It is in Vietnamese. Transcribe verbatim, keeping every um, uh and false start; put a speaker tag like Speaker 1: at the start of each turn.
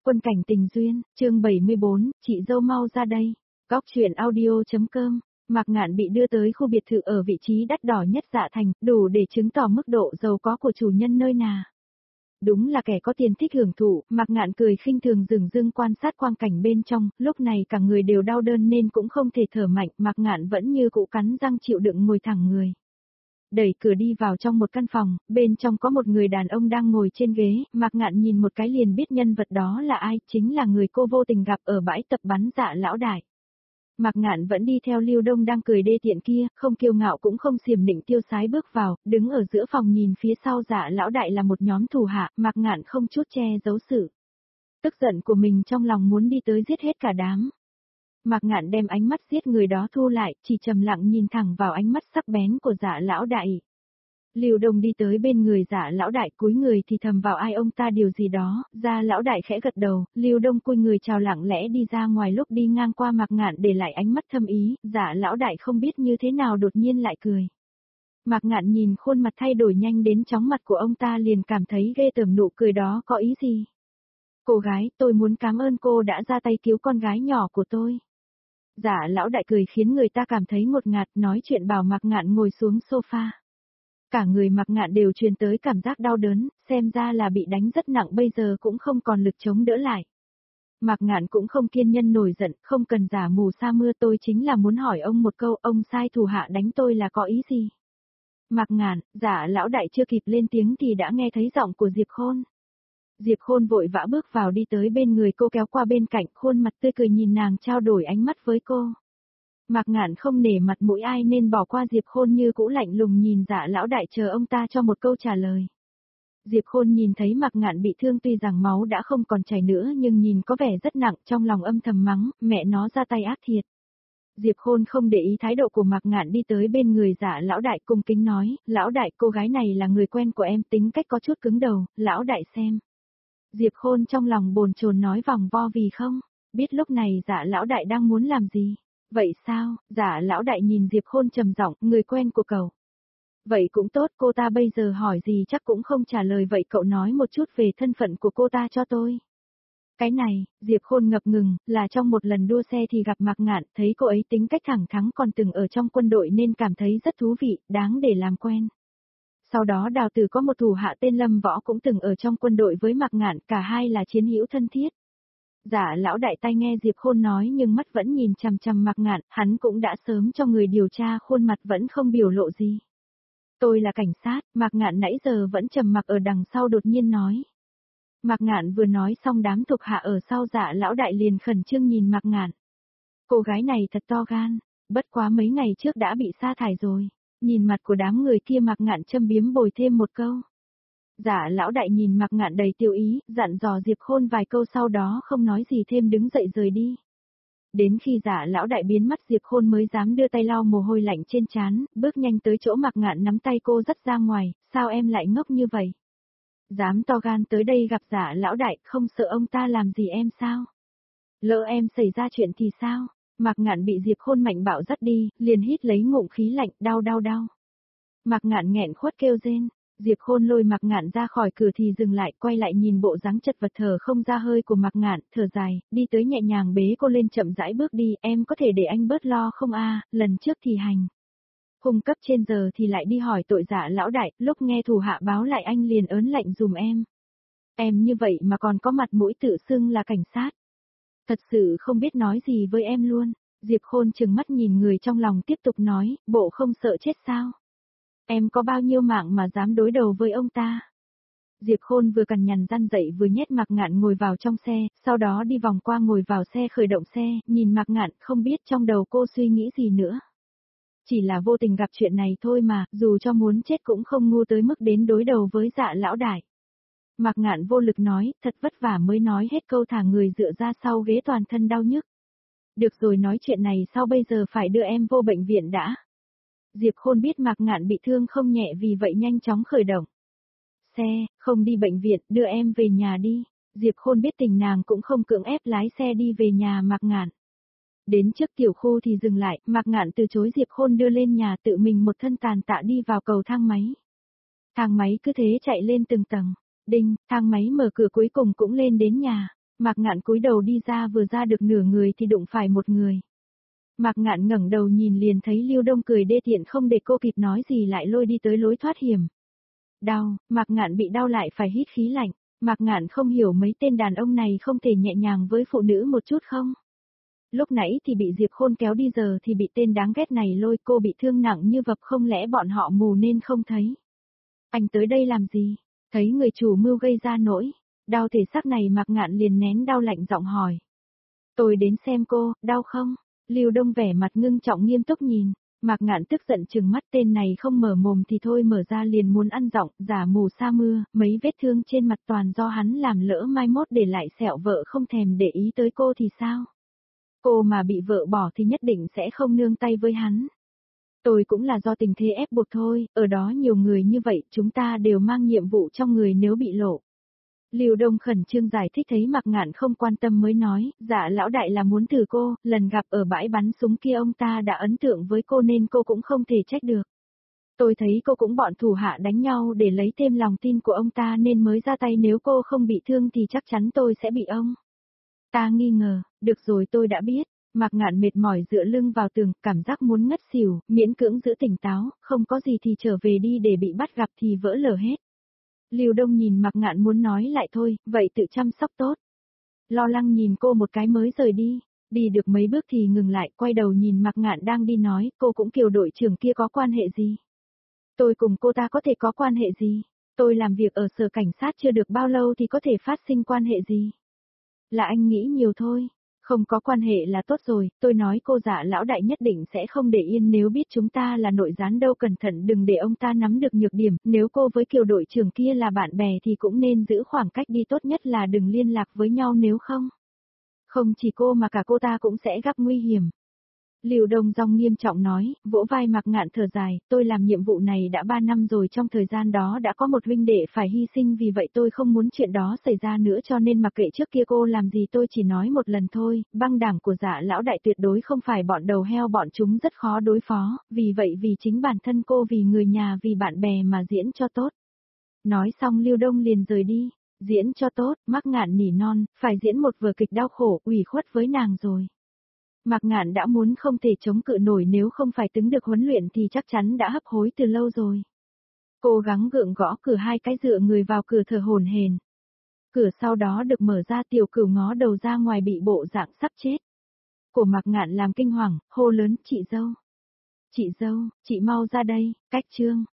Speaker 1: Quân cảnh tình duyên, chương bảy mươi bốn, chị dâu mau ra đây. Góc truyện audio.com. Mạc Ngạn bị đưa tới khu biệt thự ở vị trí đắt đỏ nhất Dạ Thành, đủ để chứng tỏ mức độ giàu có của chủ nhân nơi nào. Đúng là kẻ có tiền thích hưởng thụ, Mạc Ngạn cười khinh thường dửng dưng quan sát quang cảnh bên trong, lúc này cả người đều đau đớn nên cũng không thể thở mạnh, Mạc Ngạn vẫn như cũ cắn răng chịu đựng ngồi thẳng người. Đẩy cửa đi vào trong một căn phòng, bên trong có một người đàn ông đang ngồi trên ghế, Mạc Ngạn nhìn một cái liền biết nhân vật đó là ai, chính là người cô vô tình gặp ở bãi tập bắn Dạ lão đại. Mạc Ngạn vẫn đi theo Lưu Đông đang cười đê tiện kia, không kiêu ngạo cũng không xiềm nịnh tiêu sái bước vào, đứng ở giữa phòng nhìn phía sau Dạ lão đại là một nhóm thủ hạ, Mạc Ngạn không chút che giấu sự tức giận của mình trong lòng muốn đi tới giết hết cả đám. Mạc Ngạn đem ánh mắt giết người đó thu lại, chỉ trầm lặng nhìn thẳng vào ánh mắt sắc bén của Dạ lão đại. Lưu Đông đi tới bên người Dạ lão đại cúi người thì thầm vào ai ông ta điều gì đó, Dạ lão đại khẽ gật đầu, Lưu Đông cúi người chào lặng lẽ đi ra ngoài lúc đi ngang qua Mạc Ngạn để lại ánh mắt thâm ý, Dạ lão đại không biết như thế nào đột nhiên lại cười. Mạc Ngạn nhìn khuôn mặt thay đổi nhanh đến chóng mặt của ông ta liền cảm thấy ghê tởm, nụ cười đó có ý gì? Cô gái, tôi muốn cảm ơn cô đã ra tay cứu con gái nhỏ của tôi. Dạ lão đại cười khiến người ta cảm thấy ngột ngạt, nói chuyện bảo Mạc Ngạn ngồi xuống sofa. Cả người Mạc Ngạn đều truyền tới cảm giác đau đớn, xem ra là bị đánh rất nặng bây giờ cũng không còn lực chống đỡ lại. Mạc Ngạn cũng không kiên nhẫn nổi giận, không cần giả mù sa mưa, tôi chính là muốn hỏi ông một câu, ông sai thủ hạ đánh tôi là có ý gì? Mạc Ngạn, Dạ lão đại chưa kịp lên tiếng thì đã nghe thấy giọng của Diệp Khôn. Diệp Khôn vội vã bước vào đi tới bên người cô kéo qua bên cạnh, khuôn mặt tươi cười nhìn nàng trao đổi ánh mắt với cô. Mạc Ngạn không nể mặt mũi ai nên bỏ qua Diệp Khôn như cũ lạnh lùng nhìn Dạ lão đại chờ ông ta cho một câu trả lời. Diệp Khôn nhìn thấy Mạc Ngạn bị thương tuy rằng máu đã không còn chảy nữa nhưng nhìn có vẻ rất nặng, trong lòng âm thầm mắng, mẹ nó ra tay ác thiệt. Diệp Khôn không để ý thái độ của Mạc Ngạn đi tới bên người Dạ lão đại cung kính nói, lão đại cô gái này là người quen của em, tính cách có chút cứng đầu, lão đại xem. Diệp Khôn trong lòng bồn chồn nói vòng vo vì không biết lúc này Dạ lão đại đang muốn làm gì. Vậy sao? Dạ lão đại nhìn Diệp Khôn trầm giọng, người quen của cậu. Vậy cũng tốt, cô ta bây giờ hỏi gì chắc cũng không trả lời, vậy cậu nói một chút về thân phận của cô ta cho tôi. Cái này, Diệp Khôn ngập ngừng, là trong một lần đua xe thì gặp Mạc Ngạn, thấy cô ấy tính cách thẳng thắn còn từng ở trong quân đội nên cảm thấy rất thú vị, đáng để làm quen. Sau đó Đào Tử có một thủ hạ tên Lâm Võ cũng từng ở trong quân đội với Mạc Ngạn, cả hai là chiến hữu thân thiết. Dạ lão đại tai nghe Diệp Khôn nói nhưng mắt vẫn nhìn chằm chằm Mạc Ngạn, hắn cũng đã sớm cho người điều tra, khuôn mặt vẫn không biểu lộ gì. Tôi là cảnh sát, Mạc Ngạn nãy giờ vẫn trầm mặc ở đằng sau đột nhiên nói. Mạc Ngạn vừa nói xong đám thuộc hạ ở sau Dạ lão đại liền khẩn trương nhìn Mạc Ngạn. Cô gái này thật to gan, bất quá mấy ngày trước đã bị sa thải rồi. Nhìn mặt của đám người kia Mạc Ngạn châm biếm bồi thêm một câu. Dạ lão đại nhìn Mạc Ngạn đầy tiêu ý, dặn dò Diệp Khôn vài câu sau đó không nói gì thêm đứng dậy rời đi. Đến khi Dạ lão đại biến mất Diệp Khôn mới dám đưa tay lau mồ hôi lạnh trên trán, bước nhanh tới chỗ Mạc Ngạn nắm tay cô dắt ra ngoài, sao em lại ngốc như vậy? Dám to gan tới đây gặp Dạ lão đại, không sợ ông ta làm gì em sao? Lỡ em xảy ra chuyện thì sao? Mạc Ngạn bị Diệp Khôn mạnh bạo dắt đi, liền hít lấy ngụm khí lạnh, đau đau đau. Mạc Ngạn nghẹn khuất kêu rên. Diệp Khôn lôi Mạc Ngạn ra khỏi cửa thì dừng lại, quay lại nhìn bộ dáng chật vật thở không ra hơi của Mạc Ngạn, thở dài, đi tới nhẹ nhàng bế cô lên chậm rãi bước đi, em có thể để anh bớt lo không a? Lần trước thì hành hung cấp trên giờ thì lại đi hỏi tội Dạ lão đại, lúc nghe thủ hạ báo lại anh liền ớn lạnh dùm em. Em như vậy mà còn có mặt mũi tự xưng là cảnh sát. Thật sự không biết nói gì với em luôn. Diệp Khôn trừng mắt nhìn người trong lòng tiếp tục nói, bộ không sợ chết sao? Em có bao nhiêu mạng mà dám đối đầu với ông ta? Diệp Khôn vừa cằn nhằn răn dậy vừa nhét Mạc Ngạn ngồi vào trong xe, sau đó đi vòng qua ngồi vào xe khởi động xe, nhìn Mạc Ngạn không biết trong đầu cô suy nghĩ gì nữa. Chỉ là vô tình gặp chuyện này thôi mà, dù cho muốn chết cũng không ngu tới mức đến đối đầu với Dạ lão đại. Mạc Ngạn vô lực nói, thật vất vả mới nói hết câu thả người dựa ra sau ghế toàn thân đau nhức. Được rồi, nói chuyện này sau, bây giờ phải đưa em vô bệnh viện đã. Diệp Khôn biết Mạc Ngạn bị thương không nhẹ vì vậy nhanh chóng khởi động xe, không đi bệnh viện, đưa em về nhà đi. Diệp Khôn biết tình nàng cũng không cưỡng ép lái xe đi về nhà Mạc Ngạn. Đến trước tiểu khu thì dừng lại, Mạc Ngạn từ chối Diệp Khôn đưa lên nhà, tự mình một thân tàn tạ đi vào cầu thang máy. Thang máy cứ thế chạy lên từng tầng. Đinh, thang máy mở cửa cuối cùng cũng lên đến nhà. Mạc Ngạn cúi đầu đi ra vừa ra được nửa người thì đụng phải một người. Mạc Ngạn ngẩng đầu nhìn liền thấy Lưu Đông cười đê tiện không để cô kịp nói gì lại lôi đi tới lối thoát hiểm. Đau, Mạc Ngạn bị đau lại phải hít khí lạnh. Mạc Ngạn không hiểu mấy tên đàn ông này không thể nhẹ nhàng với phụ nữ một chút không? Lúc nãy thì bị Diệp Khôn kéo đi giờ thì bị tên đáng ghét này lôi, cô bị thương nặng như vập, không lẽ bọn họ mù nên không thấy? Anh tới đây làm gì? Thấy người chủ mưu gây ra nỗi đau thể xác này, Mạc Ngạn liền nén đau lạnh giọng hỏi. Tôi đến xem cô, đau không? Lưu Đông vẻ mặt ngưng trọng nghiêm túc nhìn. Mạc Ngạn tức giận trừng mắt, tên này không mở mồm thì thôi, mở ra liền muốn ăn giọng, giả mù sa mưa, mấy vết thương trên mặt toàn do hắn làm, lỡ mai mốt để lại sẹo vợ không thèm để ý tới cô thì sao? Cô mà bị vợ bỏ thì nhất định sẽ không nương tay với hắn. Tôi cũng là do tình thế ép buộc thôi, ở đó nhiều người như vậy, chúng ta đều mang nhiệm vụ trong người nếu bị lộ. Lưu Đông khẩn trương giải thích, thấy Mạc Ngạn không quan tâm mới nói, dạ lão đại là muốn thử cô, lần gặp ở bãi bắn súng kia ông ta đã ấn tượng với cô nên cô cũng không thể trách được. Tôi thấy cô cũng bọn thủ hạ đánh nhau để lấy thêm lòng tin của ông ta nên mới ra tay, nếu cô không bị thương thì chắc chắn tôi sẽ bị ông ta nghi ngờ. Được rồi, tôi đã biết. Mạc Ngạn mệt mỏi dựa lưng vào tường, cảm giác muốn ngất xỉu, miễn cưỡng giữ tỉnh táo, không có gì thì trở về đi, để bị bắt gặp thì vỡ lở hết. Lưu Đông nhìn Mạc Ngạn muốn nói lại thôi, vậy tự chăm sóc tốt. Lo lắng nhìn cô một cái mới rời đi, đi được mấy bước thì ngừng lại, quay đầu nhìn Mạc Ngạn đang đi nói, cô cũng Kiều đội trưởng kia có quan hệ gì? Tôi cùng cô ta có thể có quan hệ gì? Tôi làm việc ở sở cảnh sát chưa được bao lâu thì có thể phát sinh quan hệ gì? Là anh nghĩ nhiều thôi. Không có quan hệ là tốt rồi, tôi nói cô dạ lão đại nhất định sẽ không để yên nếu biết chúng ta là nội gián đâu, cẩn thận đừng để ông ta nắm được nhược điểm, nếu cô với Kiều đội trưởng kia là bạn bè thì cũng nên giữ khoảng cách đi, tốt nhất là đừng liên lạc với nhau, nếu không. Không chỉ cô mà cả cô ta cũng sẽ gặp nguy hiểm. Lưu Đông Dong nghiêm trọng nói, vỗ vai Mạc Ngạn thở dài, tôi làm nhiệm vụ này đã ba năm rồi, trong thời gian đó đã có một huynh đệ phải hy sinh, vì vậy tôi không muốn chuyện đó xảy ra nữa, cho nên mặc kệ trước kia cô làm gì tôi chỉ nói một lần thôi, băng đảng của dạ lão đại tuyệt đối không phải bọn đầu heo, bọn chúng rất khó đối phó, vì vậy vì chính bản thân cô, vì người nhà, vì bạn bè mà diễn cho tốt. Nói xong Lưu Đông liền rời đi, diễn cho tốt, Mạc Ngạn nỉ non, phải diễn một vở kịch đau khổ, ủy khuất với nàng rồi. Mạc Ngạn đã muốn không thể chống cự nổi, nếu không phải tính được huấn luyện thì chắc chắn đã hấp hối từ lâu rồi. Cố gắng gượng gõ cửa hai cái, dựa người vào cửa thở hổn hển. Cửa sau đó được mở ra, Tiểu Cửu ngó đầu ra ngoài bị bộ dạng sắp chết của Mạc Ngạn làm kinh hoàng, hô lớn, chị dâu. Chị dâu, chị mau ra đây, cách chương.